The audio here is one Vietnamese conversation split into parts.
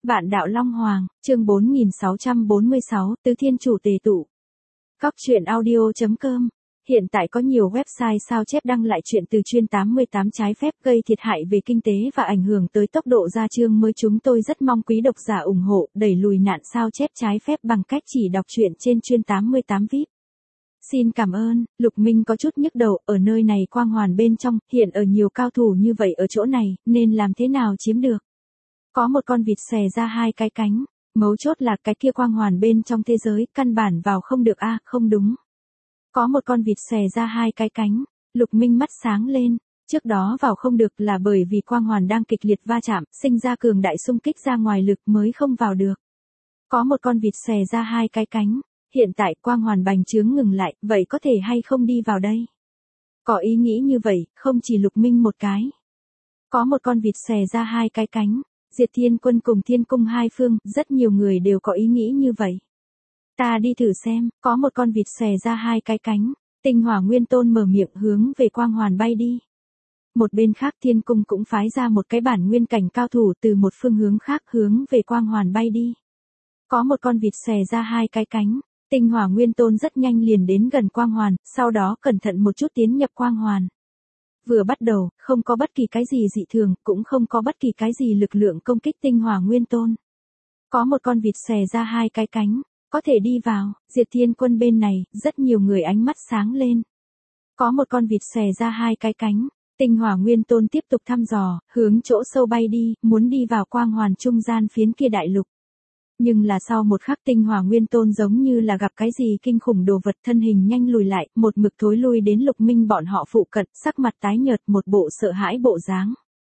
Vạn đạo Long Hoàng, chương 4646, Tứ Thiên Chủ Tề Tụ. Góc truyện audio.com. Hiện tại có nhiều website sao chép đăng lại chuyện từ chuyên 88 trái phép gây thiệt hại về kinh tế và ảnh hưởng tới tốc độ ra chương mới. Chúng tôi rất mong quý độc giả ủng hộ, đẩy lùi nạn sao chép trái phép bằng cách chỉ đọc truyện trên chuyên 88 VIP. Xin cảm ơn. Lục Minh có chút nhức đầu, ở nơi này quang hoàn bên trong, hiện ở nhiều cao thủ như vậy ở chỗ này, nên làm thế nào chiếm được. Có một con vịt xòe ra hai cái cánh, mấu chốt là cái kia quang hoàn bên trong thế giới, căn bản vào không được a, không đúng. Có một con vịt xòe ra hai cái cánh, Lục Minh mắt sáng lên, trước đó vào không được là bởi vì quang hoàn đang kịch liệt va chạm, sinh ra cường đại xung kích ra ngoài lực mới không vào được. Có một con vịt xòe ra hai cái cánh, hiện tại quang hoàn bành trướng ngừng lại, vậy có thể hay không đi vào đây? Có ý nghĩ như vậy, không chỉ Lục Minh một cái. Có một con vịt xòe ra hai cái cánh, Diệt Thiên Quân cùng Thiên Cung hai phương, rất nhiều người đều có ý nghĩ như vậy. Ta đi thử xem, có một con vịt xòe ra hai cái cánh, Tinh Hỏa Nguyên Tôn mở miệng hướng về quang hoàn bay đi. Một bên khác Thiên Cung cũng phái ra một cái bản nguyên cảnh cao thủ từ một phương hướng khác hướng về quang hoàn bay đi. Có một con vịt xòe ra hai cái cánh, Tinh Hỏa Nguyên Tôn rất nhanh liền đến gần quang hoàn, sau đó cẩn thận một chút tiến nhập quang hoàn. Vừa bắt đầu, không có bất kỳ cái gì dị thường, cũng không có bất kỳ cái gì lực lượng công kích Tinh Hỏa Nguyên Tôn. Có một con vịt xòe ra hai cái cánh, có thể đi vào. Diệt Thiên Quân bên này, rất nhiều người ánh mắt sáng lên. Có một con vịt xòe ra hai cái cánh, Tinh Hỏa Nguyên Tôn tiếp tục thăm dò, hướng chỗ sâu bay đi, muốn đi vào quang hoàn trung gian phiến kia đại lục. Nhưng là sau một khắc Tinh Hỏa Nguyên Tôn giống như là gặp cái gì kinh khủng đồ vật, thân hình nhanh lùi lại, một mực thối lui đến Lục Minh bọn họ phụ cận, sắc mặt tái nhợt, một bộ sợ hãi bộ dáng.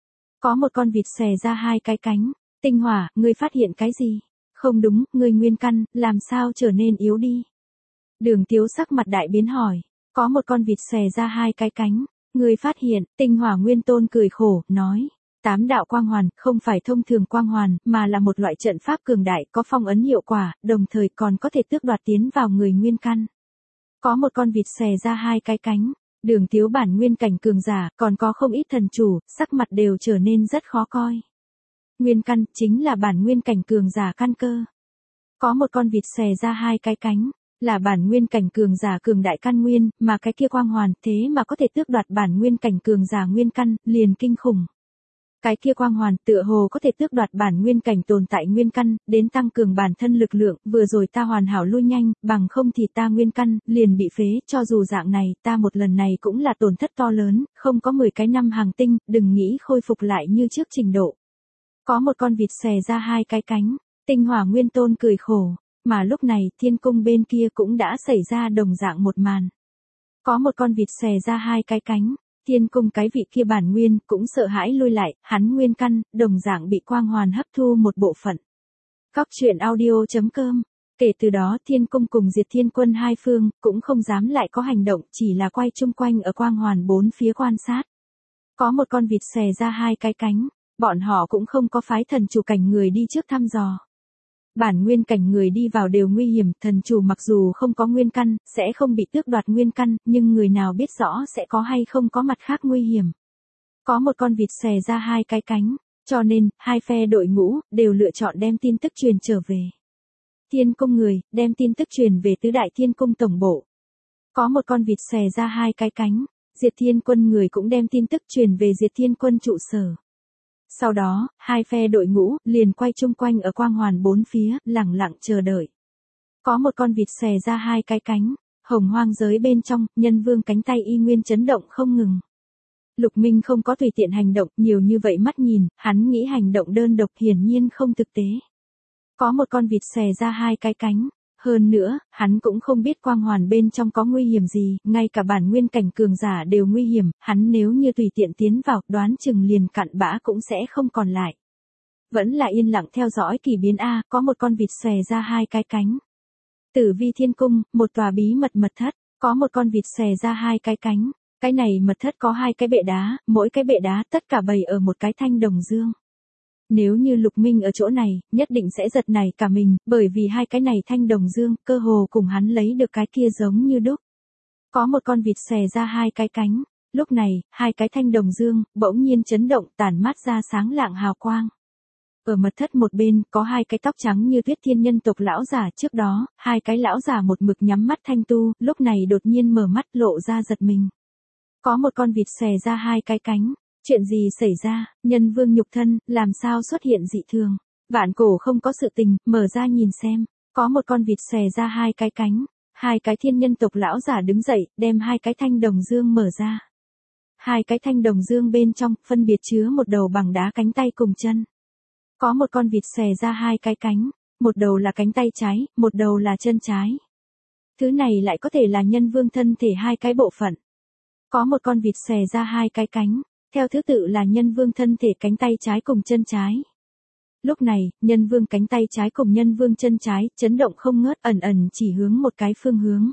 Có một con vịt xòe ra hai cái cánh, Tinh Hỏa, ngươi phát hiện cái gì? Không đúng, ngươi nguyên căn, làm sao trở nên yếu đi? Đường Tiếu sắc mặt đại biến hỏi, có một con vịt xòe ra hai cái cánh, ngươi phát hiện. Tinh Hỏa Nguyên Tôn cười khổ, nói. Tám đạo quang hoàn, không phải thông thường quang hoàn, mà là một loại trận pháp cường đại, có phong ấn hiệu quả, đồng thời còn có thể tước đoạt tiến vào người nguyên căn. Có một con vịt xòe ra hai cái cánh, Đường Tiếu bản nguyên cảnh cường giả, còn có không ít thần chủ, sắc mặt đều trở nên rất khó coi. Nguyên căn, chính là bản nguyên cảnh cường giả căn cơ. Có một con vịt xòe ra hai cái cánh, là bản nguyên cảnh cường giả cường đại căn nguyên, mà cái kia quang hoàn, thế mà có thể tước đoạt bản nguyên cảnh cường giả nguyên căn, liền kinh khủng. Cái kia quang hoàn tựa hồ có thể tước đoạt bản nguyên cảnh tồn tại nguyên căn, đến tăng cường bản thân lực lượng, vừa rồi ta hoàn hảo lui nhanh, bằng không thì ta nguyên căn, liền bị phế, cho dù dạng này, ta một lần này cũng là tổn thất to lớn, không có 10 cái năm hàng tinh, đừng nghĩ khôi phục lại như trước trình độ. Có một con vịt xòe ra hai cái cánh, Tinh Hỏa Nguyên Tôn cười khổ, mà lúc này Thiên Cung bên kia cũng đã xảy ra đồng dạng một màn. Có một con vịt xòe ra hai cái cánh. Thiên Cung cái vị kia bản nguyên, cũng sợ hãi lui lại, hắn nguyên căn, đồng dạng bị quang hoàn hấp thu một bộ phận. Góc truyện audio.com. Kể từ đó Thiên Cung cùng Diệt Thiên Quân hai phương, cũng không dám lại có hành động, chỉ là quay chung quanh ở quang hoàn bốn phía quan sát. Có một con vịt xòe ra hai cái cánh, bọn họ cũng không có phái thần chủ cảnh người đi trước thăm dò. Bản nguyên cảnh người đi vào đều nguy hiểm, thần chủ mặc dù không có nguyên căn, sẽ không bị tước đoạt nguyên căn, nhưng người nào biết rõ sẽ có hay không có mặt khác nguy hiểm. Có một con vịt xòe ra hai cái cánh, cho nên, hai phe đội ngũ, đều lựa chọn đem tin tức truyền trở về. Thiên Cung người, đem tin tức truyền về tứ đại Thiên Cung tổng bộ. Có một con vịt xòe ra hai cái cánh, Diệt Thiên Quân người cũng đem tin tức truyền về Diệt Thiên Quân trụ sở. Sau đó, hai phe đội ngũ, liền quay chung quanh ở quang hoàn bốn phía, lẳng lặng chờ đợi. Có một con vịt xòe ra hai cái cánh, hồng hoang giới bên trong, nhân vương cánh tay y nguyên chấn động không ngừng. Lục Minh không có tùy tiện hành động, nhiều như vậy mắt nhìn, hắn nghĩ hành động đơn độc hiển nhiên không thực tế. Có một con vịt xòe ra hai cái cánh. Hơn nữa, hắn cũng không biết quang hoàn bên trong có nguy hiểm gì, ngay cả bản nguyên cảnh cường giả đều nguy hiểm, hắn nếu như tùy tiện tiến vào, đoán chừng liền cặn bã cũng sẽ không còn lại. Vẫn là yên lặng theo dõi kỳ biến A, có một con vịt xòe ra hai cái cánh. Tử Vi Thiên Cung, một tòa bí mật mật thất, có một con vịt xòe ra hai cái cánh. Cái này mật thất có hai cái bệ đá, mỗi cái bệ đá tất cả bày ở một cái thanh đồng dương. Nếu như Lục Minh ở chỗ này, nhất định sẽ giật nảy cả mình, bởi vì hai cái này thanh đồng dương, cơ hồ cùng hắn lấy được cái kia giống như đúc. Có một con vịt xòe ra hai cái cánh, lúc này, hai cái thanh đồng dương, bỗng nhiên chấn động tản mát ra sáng lạng hào quang. Ở mật thất một bên, có hai cái tóc trắng như tuyết thiên nhân tộc lão giả, trước đó, hai cái lão giả một mực nhắm mắt thanh tu, lúc này đột nhiên mở mắt lộ ra giật mình. Có một con vịt xòe ra hai cái cánh. Chuyện gì xảy ra, nhân vương nhục thân, làm sao xuất hiện dị thường? Vạn cổ không có sự tình, mở ra nhìn xem. Có một con vịt xòe ra hai cái cánh. Hai cái thiên nhân tộc lão giả đứng dậy, đem hai cái thanh đồng dương mở ra. Hai cái thanh đồng dương bên trong, phân biệt chứa một đầu bằng đá cánh tay cùng chân. Có một con vịt xòe ra hai cái cánh, một đầu là cánh tay trái, một đầu là chân trái. Thứ này lại có thể là nhân vương thân thể hai cái bộ phận. Có một con vịt xòe ra hai cái cánh, theo thứ tự là nhân vương thân thể cánh tay trái cùng chân trái. Lúc này, nhân vương cánh tay trái cùng nhân vương chân trái, chấn động không ngớt, ẩn ẩn chỉ hướng một cái phương hướng.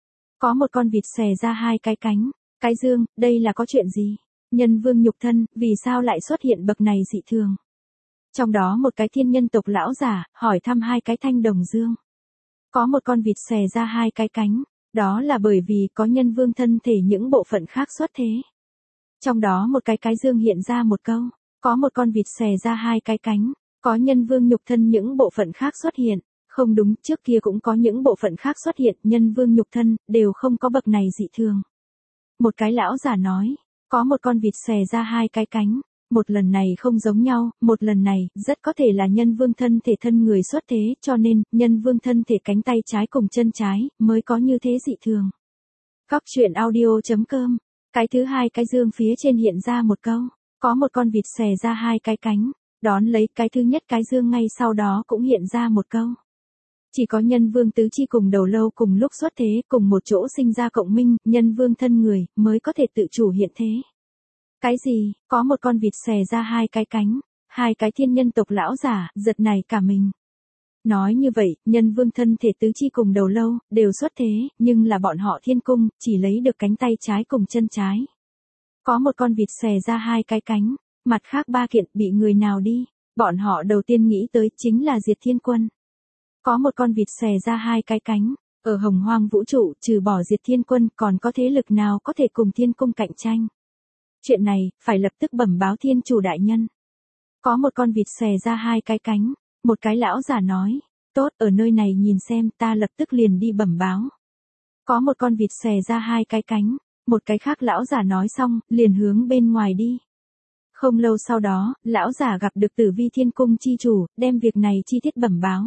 Có một con vịt xòe ra hai cái cánh, cái dương, đây là có chuyện gì? Nhân vương nhục thân, vì sao lại xuất hiện bậc này dị thường? Trong đó một cái thiên nhân tộc lão giả, hỏi thăm hai cái thanh đồng dương. Có một con vịt xòe ra hai cái cánh, đó là bởi vì có nhân vương thân thể những bộ phận khác xuất thế. Trong đó một cái dương hiện ra một câu, có một con vịt xòe ra hai cái cánh, có nhân vương nhục thân những bộ phận khác xuất hiện. Không đúng, trước kia cũng có những bộ phận khác xuất hiện, nhân vương nhục thân, đều không có bậc này dị thường. Một cái lão giả nói, có một con vịt xòe ra hai cái cánh, một lần này không giống nhau, một lần này, rất có thể là nhân vương thân thể thân người xuất thế, cho nên, nhân vương thân thể cánh tay trái cùng chân trái, mới có như thế dị thường. Góc truyện audio.com. Cái thứ hai cái dương phía trên hiện ra một câu, có một con vịt xòe ra hai cái cánh, đón lấy cái thứ nhất cái dương ngay sau đó cũng hiện ra một câu. Chỉ có nhân vương tứ chi cùng đầu lâu cùng lúc xuất thế, cùng một chỗ sinh ra cộng minh, nhân vương thân người, mới có thể tự chủ hiện thế. Cái gì, có một con vịt xòe ra hai cái cánh, hai cái thiên nhân tộc lão giả, giật này cả mình. Nói như vậy, nhân vương thân thể tứ chi cùng đầu lâu, đều xuất thế, nhưng là bọn họ thiên cung, chỉ lấy được cánh tay trái cùng chân trái. Có một con vịt xòe ra hai cái cánh, mặt khác ba kiện bị người nào đi, bọn họ đầu tiên nghĩ tới chính là Diệt Thiên Quân. Có một con vịt xòe ra hai cái cánh, ở hồng hoang vũ trụ, trừ bỏ Diệt Thiên Quân còn có thế lực nào có thể cùng thiên cung cạnh tranh. Chuyện này, phải lập tức bẩm báo thiên chủ đại nhân. Có một con vịt xòe ra hai cái cánh, một cái lão giả nói, tốt, ở nơi này nhìn xem, ta lập tức liền đi bẩm báo. Có một con vịt xòe ra hai cái cánh, một cái khác lão giả nói xong, liền hướng bên ngoài đi. Không lâu sau đó, lão giả gặp được Tử Vi Thiên Cung chi chủ, đem việc này chi tiết bẩm báo.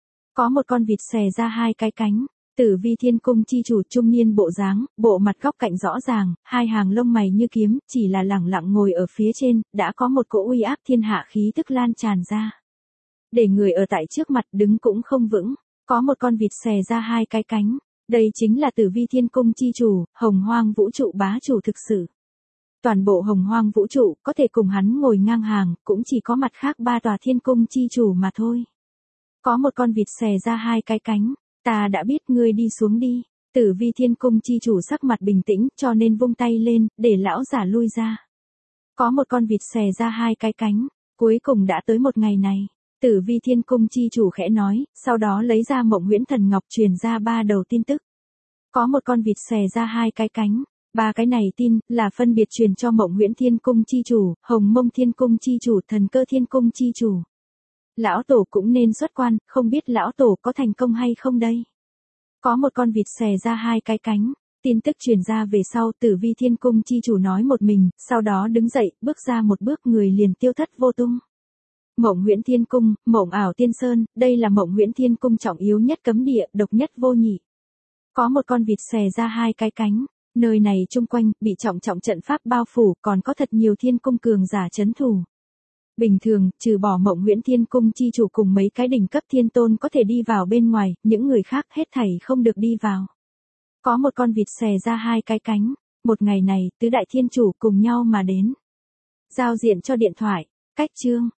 Có một con vịt xòe ra hai cái cánh, Tử Vi Thiên Cung chi chủ trung niên bộ dáng, bộ mặt góc cạnh rõ ràng, hai hàng lông mày như kiếm, chỉ là lẳng lặng ngồi ở phía trên, đã có một cỗ uy áp thiên hạ khí tức lan tràn ra. Để người ở tại trước mặt đứng cũng không vững, có một con vịt xòe ra hai cái cánh, đây chính là Tử Vi Thiên Cung chi chủ, hồng hoang vũ trụ bá chủ thực sự. Toàn bộ hồng hoang vũ trụ, có thể cùng hắn ngồi ngang hàng, cũng chỉ có mặt khác ba tòa thiên cung chi chủ mà thôi. Có một con vịt xòe ra hai cái cánh, ta đã biết, ngươi đi xuống đi. Tử Vi Thiên Cung chi chủ sắc mặt bình tĩnh, cho nên vung tay lên, để lão giả lui ra. Có một con vịt xòe ra hai cái cánh, cuối cùng đã tới một ngày này. Tử Vi Thiên Cung chi chủ khẽ nói, sau đó lấy ra Mộng Huyễn Thần Ngọc truyền ra ba đầu tin tức. Có một con vịt xòe ra hai cái cánh, ba cái này tin, là phân biệt truyền cho Mộng Huyễn Thiên Cung chi chủ, Hồng Mông Thiên Cung chi chủ, Thần Cơ Thiên Cung chi chủ. Lão tổ cũng nên xuất quan, không biết lão tổ có thành công hay không đây? Có một con vịt xòe ra hai cái cánh, tin tức truyền ra về sau, Tử Vi Thiên Cung chi chủ nói một mình, sau đó đứng dậy, bước ra một bước, người liền tiêu thất vô tung. Mộng Huyễn Thiên Cung, Mộng Ảo Tiên Sơn, đây là Mộng Huyễn Thiên Cung trọng yếu nhất cấm địa, độc nhất vô nhị. Có một con vịt xòe ra hai cái cánh, nơi này chung quanh bị trọng trận pháp bao phủ, còn có thật nhiều thiên cung cường giả trấn thủ. Bình thường, trừ bỏ Mộng Huyễn Thiên Cung chi chủ cùng mấy cái đỉnh cấp thiên tôn có thể đi vào bên ngoài, những người khác hết thảy không được đi vào. Có một con vịt xòe ra hai cái cánh, một ngày này, tứ đại thiên chủ cùng nhau mà đến. Giao diện cho điện thoại, cách chương.